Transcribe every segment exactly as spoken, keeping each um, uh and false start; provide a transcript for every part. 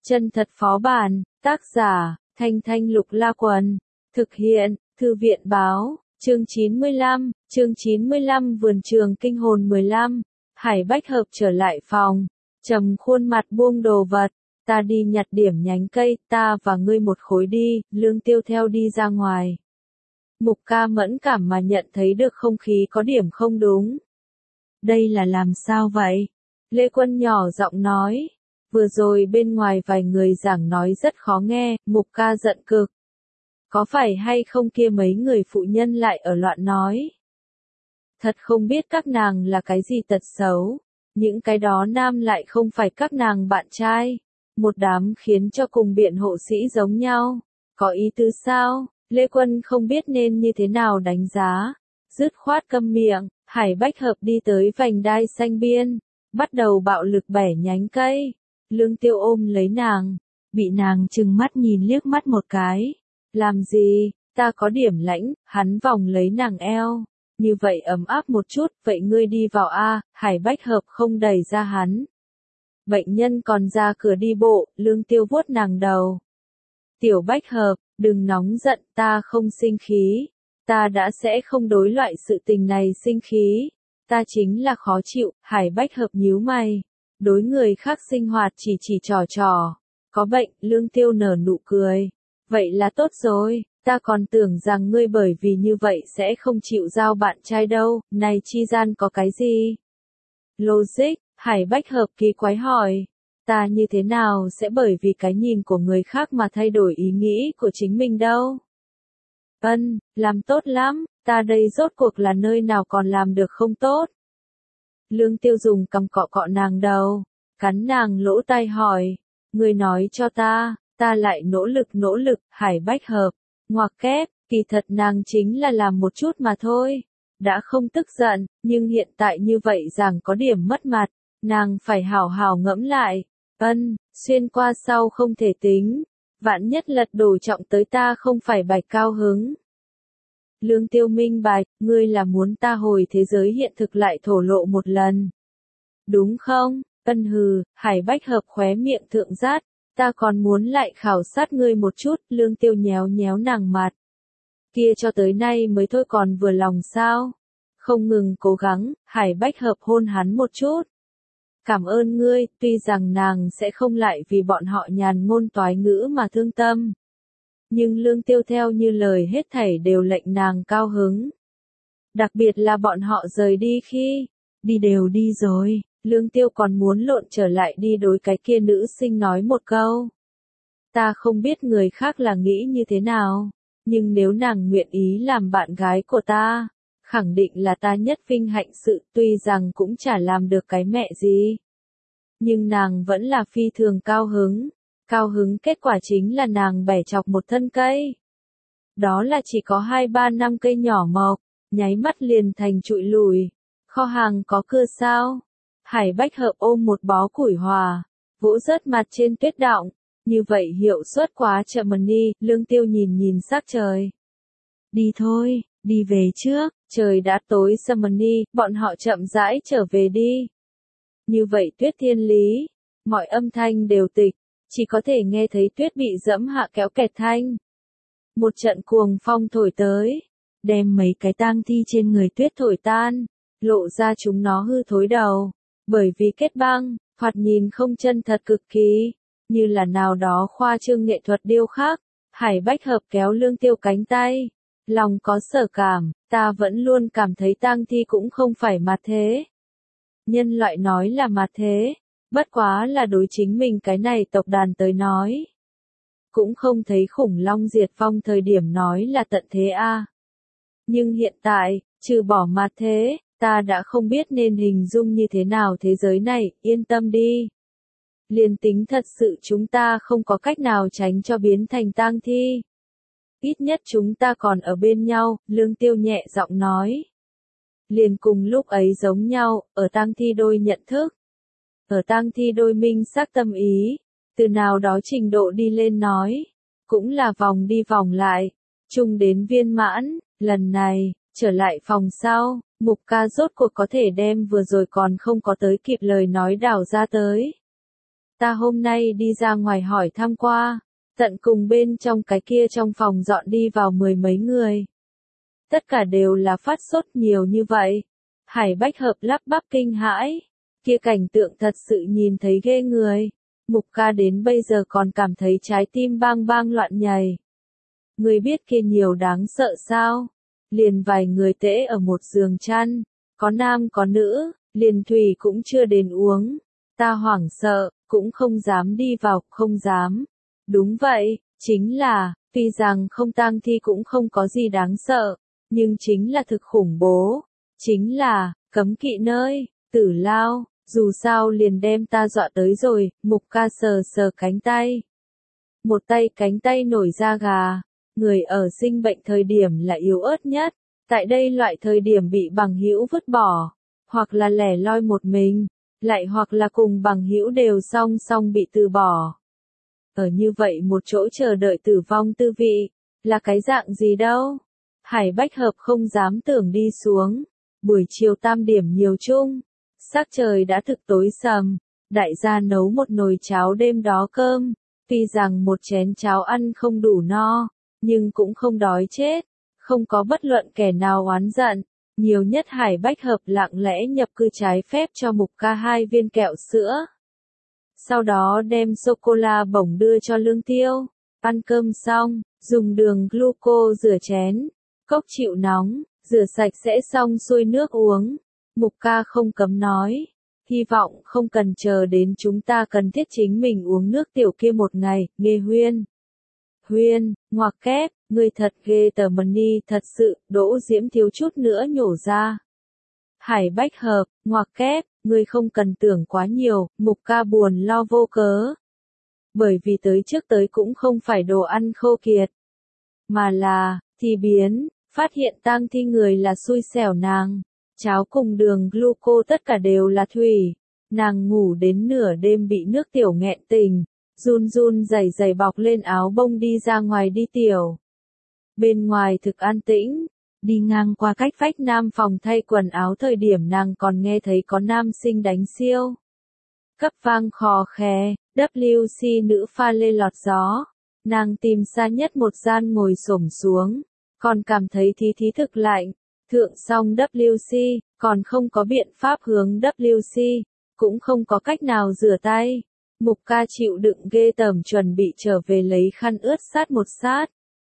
Chân thật phó bản, tác giả, Thanh Thanh Lục La Quần, thực hiện, Thư viện báo, chương chín mươi lăm, chương chín mươi lăm Vườn trường kinh hồn mười lăm, Hải Bách Hợp trở lại phòng, trầm khuôn mặt buông đồ vật, ta đi nhặt điểm nhánh cây, ta và ngươi một khối đi, Lương Tiêu theo đi ra ngoài. Mục Ca mẫn cảm mà nhận thấy được không khí có điểm không đúng. Đây là làm sao vậy? Lê Quân nhỏ giọng nói. Vừa rồi bên ngoài vài người giảng nói rất khó nghe, Mục Ca giận cực. Có phải hay không kia mấy người phụ nhân lại ở loạn nói. Thật không biết các nàng là cái gì tật xấu. Những cái đó nam lại không phải các nàng bạn trai. Một đám khiến cho cùng biện hộ sĩ giống nhau. Có ý tứ sao? Lê Quân không biết nên như thế nào đánh giá. Dứt khoát câm miệng, Hải Bách Hợp đi tới vành đai xanh biên. Bắt đầu bạo lực bẻ nhánh cây. Lương Tiêu ôm lấy nàng. Bị nàng trừng mắt nhìn liếc mắt một cái. Làm gì, ta có điểm lãnh, hắn vòng lấy nàng eo. Như vậy ấm áp một chút, vậy ngươi đi vào a. Hải Bách Hợp không đẩy ra hắn. Bệnh nhân còn ra cửa đi bộ, Lương Tiêu vuốt nàng đầu. Tiểu Bách Hợp, đừng nóng giận, ta không sinh khí. Ta đã sẽ không đối loại sự tình này sinh khí. Ta chính là khó chịu, Hải Bách Hợp nhíu mày. Đối người khác sinh hoạt chỉ chỉ trò trò. Có bệnh, Lương Tiêu nở nụ cười. Vậy là tốt rồi, ta còn tưởng rằng ngươi bởi vì như vậy sẽ không chịu giao bạn trai đâu, này chi gian có cái gì? Logic, Hải Bách Hợp kỳ quái hỏi. Ta như thế nào sẽ bởi vì cái nhìn của người khác mà thay đổi ý nghĩ của chính mình đâu? Ân, làm tốt lắm, ta đây rốt cuộc là nơi nào còn làm được không tốt? Lương Tiêu dùng cầm cọ cọ nàng đầu, cắn nàng lỗ tai hỏi, ngươi nói cho ta, ta lại nỗ lực nỗ lực, Hải Bách Hợp, ngoặc kép, kỳ thật nàng chính là làm một chút mà thôi, đã không tức giận, nhưng hiện tại như vậy rằng có điểm mất mặt, nàng phải hảo hảo ngẫm lại, ân, xuyên qua sau không thể tính, vạn nhất lật đổ trọng tới ta không phải bạch cao hứng. Lương Tiêu minh bạch, ngươi là muốn ta hồi thế giới hiện thực lại thổ lộ một lần. Đúng không? Ân hừ, Hải Bách Hợp khóe miệng thượng rát, ta còn muốn lại khảo sát ngươi một chút, Lương Tiêu nhéo nhéo nàng mặt. Kia cho tới nay mới thôi còn vừa lòng sao? Không ngừng cố gắng, Hải Bách Hợp hôn hắn một chút. Cảm ơn ngươi, tuy rằng nàng sẽ không lại vì bọn họ nhàn ngôn toái ngữ mà thương tâm. Nhưng Lương Tiêu theo như lời hết thảy đều lệnh nàng cao hứng. Đặc biệt là bọn họ rời đi khi, đi đều đi rồi, Lương Tiêu còn muốn lộn trở lại đi đối cái kia nữ sinh nói một câu. Ta không biết người khác là nghĩ như thế nào, nhưng nếu nàng nguyện ý làm bạn gái của ta, khẳng định là ta nhất vinh hạnh sự, tuy rằng cũng chả làm được cái mẹ gì. Nhưng nàng vẫn là phi thường cao hứng. Cao hứng kết quả chính là nàng bẻ chọc một thân cây. Đó là chỉ có hai ba năm cây nhỏ mọc, nháy mắt liền thành trụi lùi. Kho hàng có cưa sao? Hải Bách Hợp ôm một bó củi hòa, vỗ rớt mặt trên tuyết đọng. Như vậy hiệu suất quá chậm đi, Lương Tiêu nhìn nhìn sắc trời. Đi thôi, đi về trước, trời đã tối sầm đi, bọn họ chậm rãi trở về đi. Như vậy tuyết thiên lý, mọi âm thanh đều tịch. Chỉ có thể nghe thấy tuyết bị dẫm hạ kéo kẹt thanh. Một trận cuồng phong thổi tới, đem mấy cái tang thi trên người tuyết thổi tan, lộ ra chúng nó hư thối đầu, bởi vì kết băng, thoạt nhìn không chân thật cực kỳ, như là nào đó khoa trương nghệ thuật điêu khắc. Hải Bách Hợp kéo Lương Tiêu cánh tay, lòng có sở cảm, ta vẫn luôn cảm thấy tang thi cũng không phải mặt thế. Nhân loại nói là mặt thế. Bất quá là đối chính mình cái này tộc đàn tới nói. Cũng không thấy khủng long diệt vong thời điểm nói là tận thế a. À. Nhưng hiện tại, trừ bỏ mặt thế, ta đã không biết nên hình dung như thế nào thế giới này, yên tâm đi. Liên tính thật sự chúng ta không có cách nào tránh cho biến thành tang thi. Ít nhất chúng ta còn ở bên nhau, Lương Tiêu nhẹ giọng nói. Liền cùng lúc ấy giống nhau, ở tang thi đôi nhận thức. Ở tang thi đôi minh xác tâm ý, từ nào đó trình độ đi lên nói, cũng là vòng đi vòng lại, chung đến viên mãn, lần này, trở lại phòng sau, Mục Ca rốt cuộc có thể đem vừa rồi còn không có tới kịp lời nói đảo ra tới. Ta hôm nay đi ra ngoài hỏi thăm qua, tận cùng bên trong cái kia trong phòng dọn đi vào mười mấy người. Tất cả đều là phát sốt nhiều như vậy. Hải Bách Hợp lắp bắp kinh hãi, kia cảnh tượng thật sự nhìn thấy ghê người. Mục ca đến bây giờ còn cảm thấy trái tim bang bang loạn nhảy. Người biết kia nhiều đáng sợ sao? Liền vài người tễ ở một giường chăn, có nam có nữ, liền thủy cũng chưa đến uống. Ta hoảng sợ, cũng không dám đi vào, không dám. Đúng vậy, chính là, tuy rằng không tang thi cũng không có gì đáng sợ, nhưng chính là thực khủng bố. Chính là, cấm kỵ nơi, tử lao, dù sao liền đem ta dọa tới rồi, mục ca sờ sờ cánh tay. Một tay cánh tay nổi da gà, người ở sinh bệnh thời điểm là yếu ớt nhất, tại đây loại thời điểm bị bằng hữu vứt bỏ, hoặc là lẻ loi một mình, lại hoặc là cùng bằng hữu đều song song bị từ bỏ. Ở như vậy một chỗ chờ đợi tử vong tư vị, là cái dạng gì đâu? Hải Bách Hợp không dám tưởng đi xuống. Buổi chiều tam điểm nhiều chung, sắc trời đã thực tối sầm, đại gia nấu một nồi cháo đêm đó cơm, tuy rằng một chén cháo ăn không đủ no, nhưng cũng không đói chết, không có bất luận kẻ nào oán giận, nhiều nhất Hải Bách Hợp lặng lẽ nhập cư trái phép cho mục ca hai viên kẹo sữa. Sau đó đem sô-cô-la bổng đưa cho Lương Tiêu, ăn cơm xong, dùng đường gluco rửa chén, cốc chịu nóng, rửa sạch sẽ xong xuôi nước uống. Mục ca không cấm nói, hy vọng không cần chờ đến chúng ta cần thiết chính mình uống nước tiểu kia một ngày, nghe Huyên. Huyên, ngoặc kép, người thật ghê tởm ni thật sự, Đỗ Diễm thiếu chút nữa nhổ ra. Hải Bách Hợp, ngoặc kép, người không cần tưởng quá nhiều, mục ca buồn lo vô cớ. Bởi vì tới trước tới cũng không phải đồ ăn khô kiệt, mà là, thì biến, phát hiện tang thi người là xui xẻo nàng. Cháo cùng đường gluco tất cả đều là thủy. Nàng ngủ đến nửa đêm bị nước tiểu nghẹn tình, run run rẩy rẩy bọc lên áo bông đi ra ngoài đi tiểu. Bên ngoài thực an tĩnh, đi ngang qua cách vách nam phòng thay quần áo thời điểm nàng còn nghe thấy có nam sinh đánh siêu. Cấp vang khò khè, W C nữ pha lê lọt gió. Nàng tìm xa nhất một gian ngồi xổm xuống, còn cảm thấy thí thí thực lạnh. Thượng xong W C, còn không có biện pháp hướng W C, cũng không có cách nào rửa tay. Mục ca chịu đựng ghê tởm chuẩn bị trở về lấy khăn ướt sát một sát.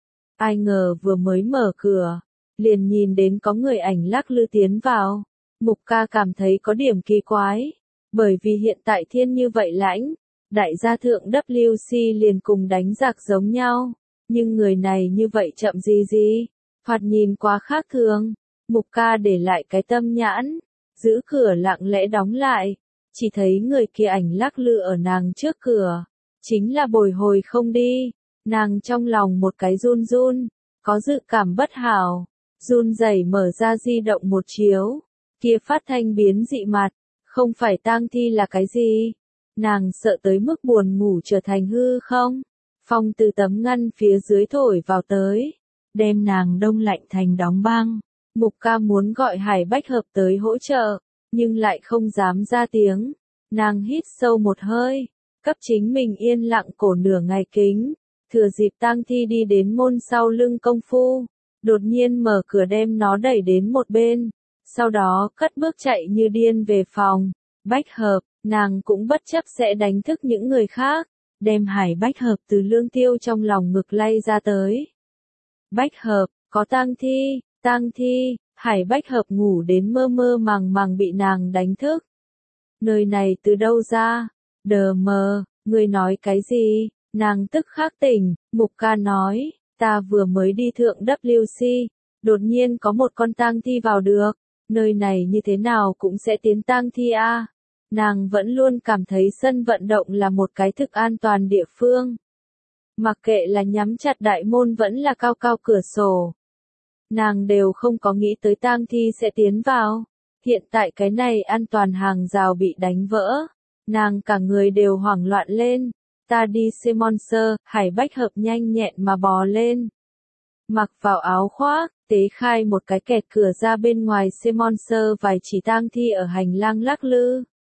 Ai ngờ vừa mới mở cửa, liền nhìn đến có người ảnh lắc lư tiến vào. Mục ca cảm thấy có điểm kỳ quái, bởi vì hiện tại thiên như vậy lãnh, đại gia thượng W C liền cùng đánh giặc giống nhau, nhưng người này như vậy chậm gì gì, thoạt nhìn quá khác thường. Mục ca để lại cái tâm nhãn, giữ cửa lặng lẽ đóng lại, chỉ thấy người kia ảnh lắc lư ở nàng trước cửa, chính là bồi hồi không đi, nàng trong lòng một cái run run, có dự cảm bất hảo, run rẩy mở ra di động một chiếu, kia phát thanh biến dị mặt, không phải tang thi là cái gì, nàng sợ tới mức buồn ngủ trở thành hư không, phong từ tấm ngăn phía dưới thổi vào tới, đem nàng đông lạnh thành đóng băng. Mục ca muốn gọi Hải Bách Hợp tới hỗ trợ, nhưng lại không dám ra tiếng. Nàng hít sâu một hơi, cấp chính mình yên lặng cổ nửa ngày kính, thừa dịp tang thi đi đến môn sau lưng công phu, đột nhiên mở cửa đem nó đẩy đến một bên, sau đó cất bước chạy như điên về phòng. Bách Hợp, nàng cũng bất chấp sẽ đánh thức những người khác, đem Hải Bách Hợp từ Lương Tiêu trong lòng ngực lay ra tới. Bách Hợp, có tang thi. Tang thi, Hải Bách Hợp ngủ đến mơ mơ màng màng bị nàng đánh thức. Nơi này từ đâu ra? Đờ mờ, ngươi nói cái gì? Nàng tức khắc tỉnh, Mục ca nói, ta vừa mới đi thượng W C, đột nhiên có một con tang thi vào được, nơi này như thế nào cũng sẽ tiến tang thi a. À? Nàng vẫn luôn cảm thấy sân vận động là một cái thực an toàn địa phương. Mặc kệ là nhắm chặt đại môn vẫn là cao cao cửa sổ. Nàng đều không có nghĩ tới tang thi sẽ tiến vào. Hiện tại cái này an toàn hàng rào bị đánh vỡ. Nàng cả người đều hoảng loạn lên. Ta đi xem monster, Hải Bách Hợp nhanh nhẹn mà bò lên. Mặc vào áo khoác, tế khai một cái kẹt cửa ra bên ngoài xem monster vài chỉ tang thi ở hành lang lắc lư.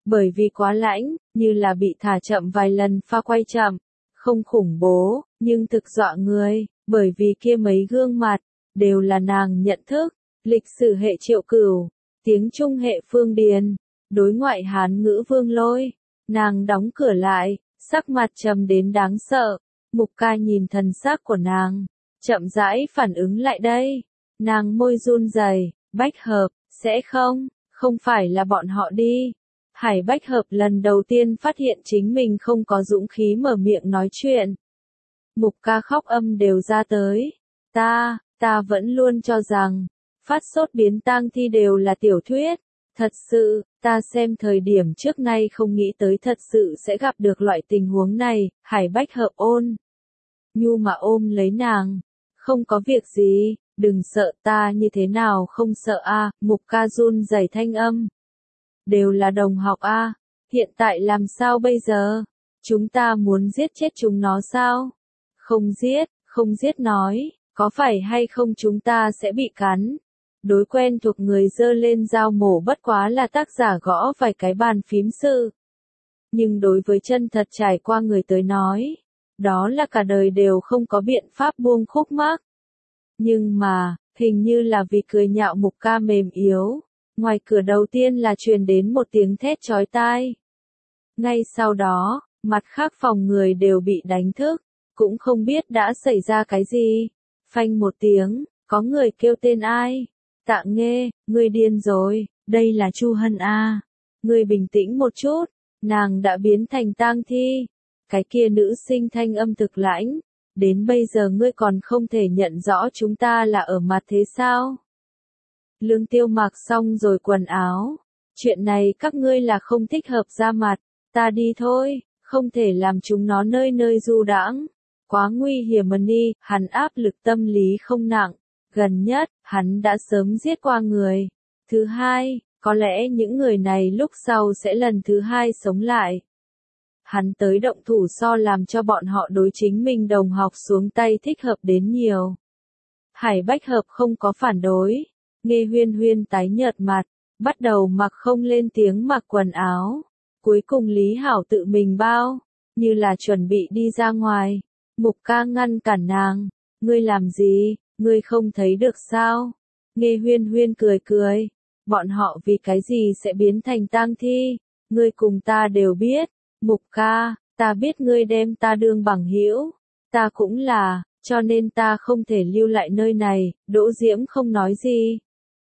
Bởi vì quá lãnh, như là bị thả chậm vài lần pha quay chậm, không khủng bố, nhưng thực dọa người, bởi vì kia mấy gương mặt, đều là nàng nhận thức, lịch sử hệ Triệu Cửu, tiếng Trung hệ Phương Điền, đối ngoại Hán ngữ Vương Lôi. Nàng đóng cửa lại, sắc mặt trầm đến đáng sợ, Mục Ca nhìn thần sắc của nàng, chậm rãi phản ứng lại đây, nàng môi run rẩy, Bách Hợp, sẽ không, không phải là bọn họ đi. Hải Bách Hợp lần đầu tiên phát hiện chính mình không có dũng khí mở miệng nói chuyện. Mục Ca khóc âm đều ra tới, ta, ta vẫn luôn cho rằng, phát sốt biến tang thi đều là tiểu thuyết. Thật sự, ta xem thời điểm trước nay không nghĩ tới thật sự sẽ gặp được loại tình huống này. Hải Bách Hợp ôn nhu mà ôm lấy nàng, không có việc gì, đừng sợ, ta như thế nào không sợ a. Mục Ca run rẩy thanh âm, đều là đồng học a, hiện tại làm sao bây giờ? Chúng ta muốn giết chết chúng nó sao? Không giết, không giết nói, có phải hay không chúng ta sẽ bị cắn? Đối quen thuộc người dơ lên dao mổ bất quá là tác giả gõ vài cái bàn phím sự. Nhưng đối với chân thật trải qua người tới nói, đó là cả đời đều không có biện pháp buông khúc mắc. Nhưng mà, hình như là vì cười nhạo Mục Ca mềm yếu, ngoài cửa đầu tiên là truyền đến một tiếng thét chói tai. Ngay sau đó, mặt khác phòng người đều bị đánh thức, cũng không biết đã xảy ra cái gì. Phanh một tiếng, có người kêu tên ai? Tạ Nghê, ngươi điên rồi, đây là Chu Hân a. Ngươi bình tĩnh một chút, nàng đã biến thành tang thi. Cái kia nữ sinh thanh âm thực lãnh, đến bây giờ ngươi còn không thể nhận rõ chúng ta là ở mặt thế sao? Lương Tiêu mặc xong rồi quần áo, chuyện này các ngươi là không thích hợp ra mặt, ta đi thôi, không thể làm chúng nó nơi nơi du đãng, quá nguy hiểm mà đi. Hắn áp lực tâm lý không nặng, gần nhất, hắn đã sớm giết qua người. Thứ hai, có lẽ những người này lúc sau sẽ lần thứ hai sống lại. Hắn tới động thủ so làm cho bọn họ đối chính mình đồng học xuống tay thích hợp đến nhiều. Hải Bách Hợp không có phản đối, Nghe Huyên Huyên tái nhợt mặt, bắt đầu mặc không lên tiếng mặc quần áo. Cuối cùng Lý Hảo tự mình bao, như là chuẩn bị đi ra ngoài. Mục Ca ngăn cản nàng, ngươi làm gì, ngươi không thấy được sao? Nghe Huyên Huyên cười cười, bọn họ vì cái gì sẽ biến thành tang thi, ngươi cùng ta đều biết. Mục Ca, ta biết ngươi đem ta đương bằng hữu, ta cũng là, cho nên ta không thể lưu lại nơi này. Đỗ Diễm không nói gì.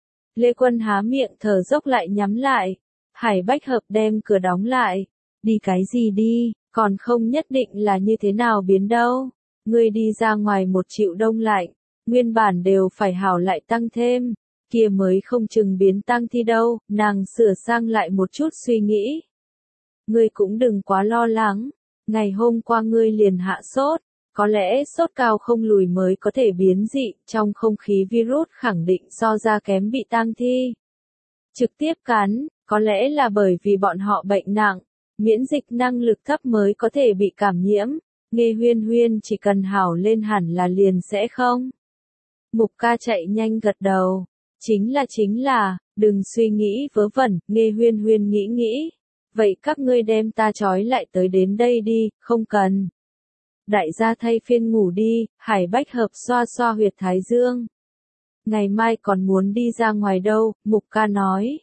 Lê Quân há miệng thở dốc lại nhắm lại. Hải Bách Hợp đem cửa đóng lại. Đi cái gì đi, còn không nhất định là như thế nào biến đâu. Ngươi đi ra ngoài một triệu đông lạnh, nguyên bản đều phải hảo lại tăng thêm, kia mới không chừng biến tăng thi đâu. Nàng sửa sang lại một chút suy nghĩ. Ngươi cũng đừng quá lo lắng, ngày hôm qua ngươi liền hạ sốt, có lẽ sốt cao không lùi mới có thể biến dị, trong không khí virus khẳng định so ra kém bị tang thi. Trực tiếp cắn, có lẽ là bởi vì bọn họ bệnh nặng, miễn dịch năng lực thấp mới có thể bị cảm nhiễm. Nghe Huyên Huyên chỉ cần hảo lên hẳn là liền sẽ không. Mục Ca chạy nhanh gật đầu, chính là chính là, đừng suy nghĩ vớ vẩn. Nghe Huyên Huyên nghĩ nghĩ. Vậy các ngươi đem ta trói lại tới đến đây đi, không cần. Đại gia thay phiên ngủ đi. Hải Bách Hợp xoa xoa huyệt thái dương. Ngày mai còn muốn đi ra ngoài đâu, Mục Ca nói.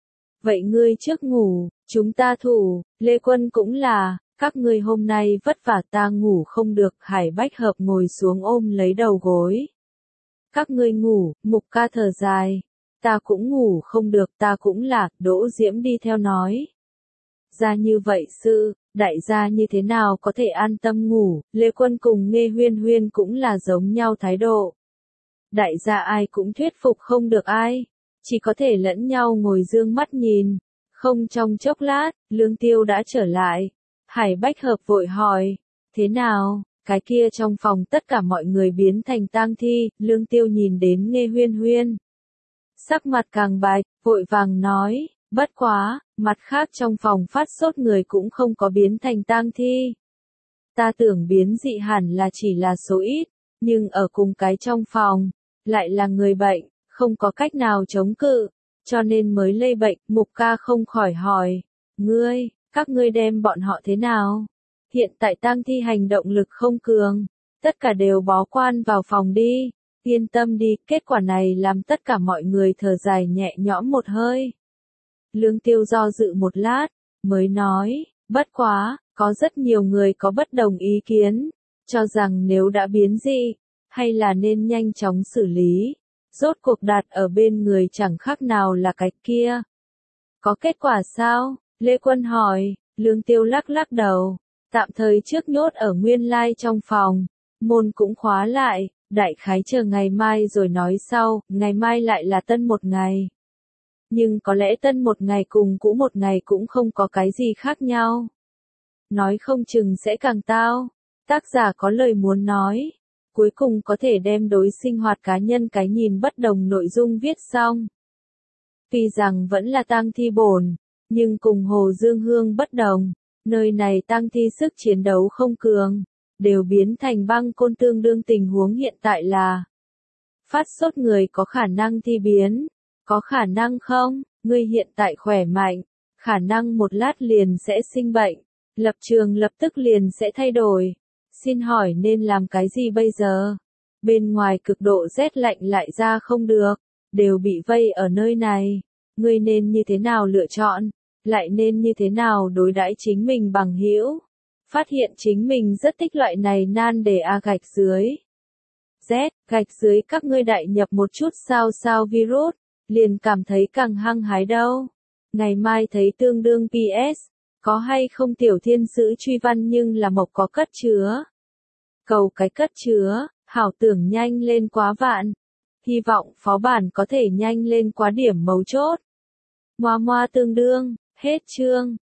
Vậy ngươi trước ngủ, chúng ta thủ. Lê Quân cũng là, các ngươi hôm nay vất vả, ta ngủ không được. Hải Bách Hợp ngồi xuống ôm lấy đầu gối. Các ngươi ngủ. Mục Ca thở dài. Ta cũng ngủ không được, ta cũng là. Đỗ Diễm đi theo nói. Ra như vậy sự, đại gia như thế nào có thể an tâm ngủ? Lê Quân cùng Nghe Huyên Huyên cũng là giống nhau thái độ. Đại gia ai cũng thuyết phục không được ai, chỉ có thể lẫn nhau ngồi dương mắt nhìn. Không trong chốc lát, Lương Tiêu đã trở lại. Hải Bách Hợp vội hỏi, thế nào, cái kia trong phòng tất cả mọi người biến thành tang thi. Lương Tiêu nhìn đến Nghe Huyên Huyên, sắc mặt càng bạch, vội vàng nói, bất quá, mặt khác trong phòng phát sốt người cũng không có biến thành tang thi. Ta tưởng biến dị hẳn là chỉ là số ít, nhưng ở cùng cái trong phòng, lại là người bệnh, không có cách nào chống cự, cho nên mới lây bệnh. Mục Ca không khỏi hỏi, Ngươi, các ngươi đem bọn họ thế nào? Hiện tại tang thi hành động lực không cường, tất cả đều bó quan vào phòng đi, yên tâm đi, kết quả này làm tất cả mọi người thở dài nhẹ nhõm một hơi. Lương Tiêu do dự một lát, mới nói, bất quá, có rất nhiều người có bất đồng ý kiến, cho rằng nếu đã biến dị, hay là nên nhanh chóng xử lý, rốt cuộc đặt ở bên người chẳng khác nào là cái kia. Có kết quả sao? Lê Quân hỏi, Lương Tiêu lắc lắc đầu, tạm thời trước nhốt ở nguyên lai trong phòng, môn cũng khóa lại, đại khái chờ ngày mai rồi nói sau, ngày mai lại là tân một ngày. Nhưng có lẽ tân một ngày cùng cũ một ngày cũng không có cái gì khác nhau. Nói không chừng sẽ càng tao. Tác giả có lời muốn nói. Cuối cùng có thể đem đối sinh hoạt cá nhân cái nhìn bất đồng nội dung viết xong. Tuy rằng vẫn là tang thi bổn, nhưng cùng Hồ Dương Hương bất đồng. Nơi này tang thi sức chiến đấu không cường, đều biến thành băng côn tương đương tình huống hiện tại là. Phát sốt người có khả năng thi biến. Có khả năng không? Ngươi hiện tại khỏe mạnh, khả năng một lát liền sẽ sinh bệnh, lập trường lập tức liền sẽ thay đổi. Xin hỏi nên làm cái gì bây giờ? Bên ngoài cực độ rét lạnh lại ra không được, đều bị vây ở nơi này. Ngươi nên như thế nào lựa chọn? Lại nên như thế nào đối đãi chính mình bằng hữu? Phát hiện chính mình rất thích loại này nan đề a gạch dưới. Z, gạch dưới các ngươi đại nhập một chút sao sao virus. Liền cảm thấy càng hăng hái đâu. Ngày mai thấy tương đương pê ét, có hay không tiểu thiên sứ truy văn nhưng là mộc có cất chứa. Cầu cái cất chứa, hảo tưởng nhanh lên quá vạn. Hy vọng phó bản có thể nhanh lên quá điểm mấu chốt. Moa moa tương đương, hết chương.